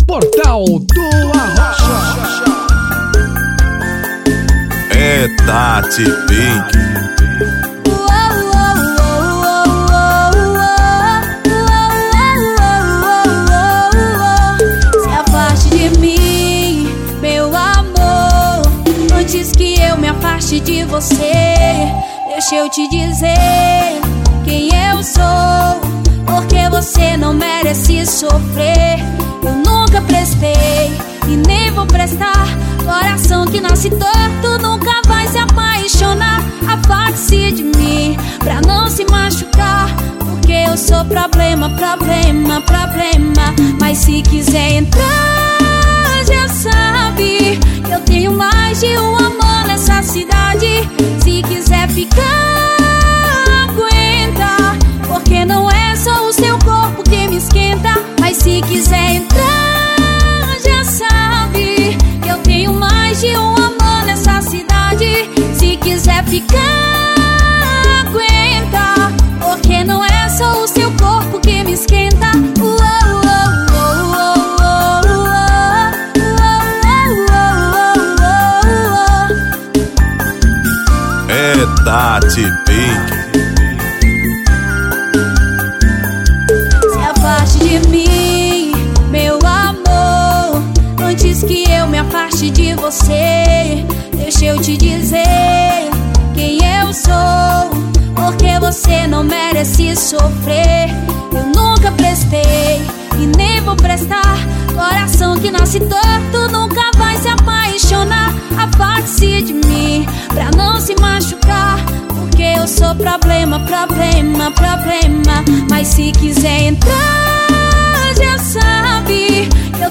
Portal do Arrocha. É Tati Pink. Se afaste de mim, meu amor, antes que eu me afaste de você. Deixa eu te dizer quem eu sou, porque você não merece sofrer. Eu nunca prestei e nem vou prestar. Coração que nasce torto nunca vai se apaixonar. Afaste-se de mim pra não se machucar, porque eu sou problema, problema, problema. Mas se quiser entrar, já sabe que eu tenho mais de um amor nessa cidade. Se quiser ficar, aguenta, porque não é só o seu corpo que me esquenta. Mas se quiser entrar, já sabe que eu tenho mais de um amor nessa cidade. Se quiser ficar, aguenta, porque não é só o seu corpo que me esquenta. É Tati Pink. Se afaste de mim, meu amor, antes que eu me afaste de você. Deixa eu te dizer quem eu sou, porque você não merece sofrer. Eu nunca prestei e nem vou prestar. Coração que nasce torto nunca vai se apaixonar. Afaste-se de mim pra não se machucar, porque eu sou problema, problema, problema. Mas se quiser entrar, já sabe que eu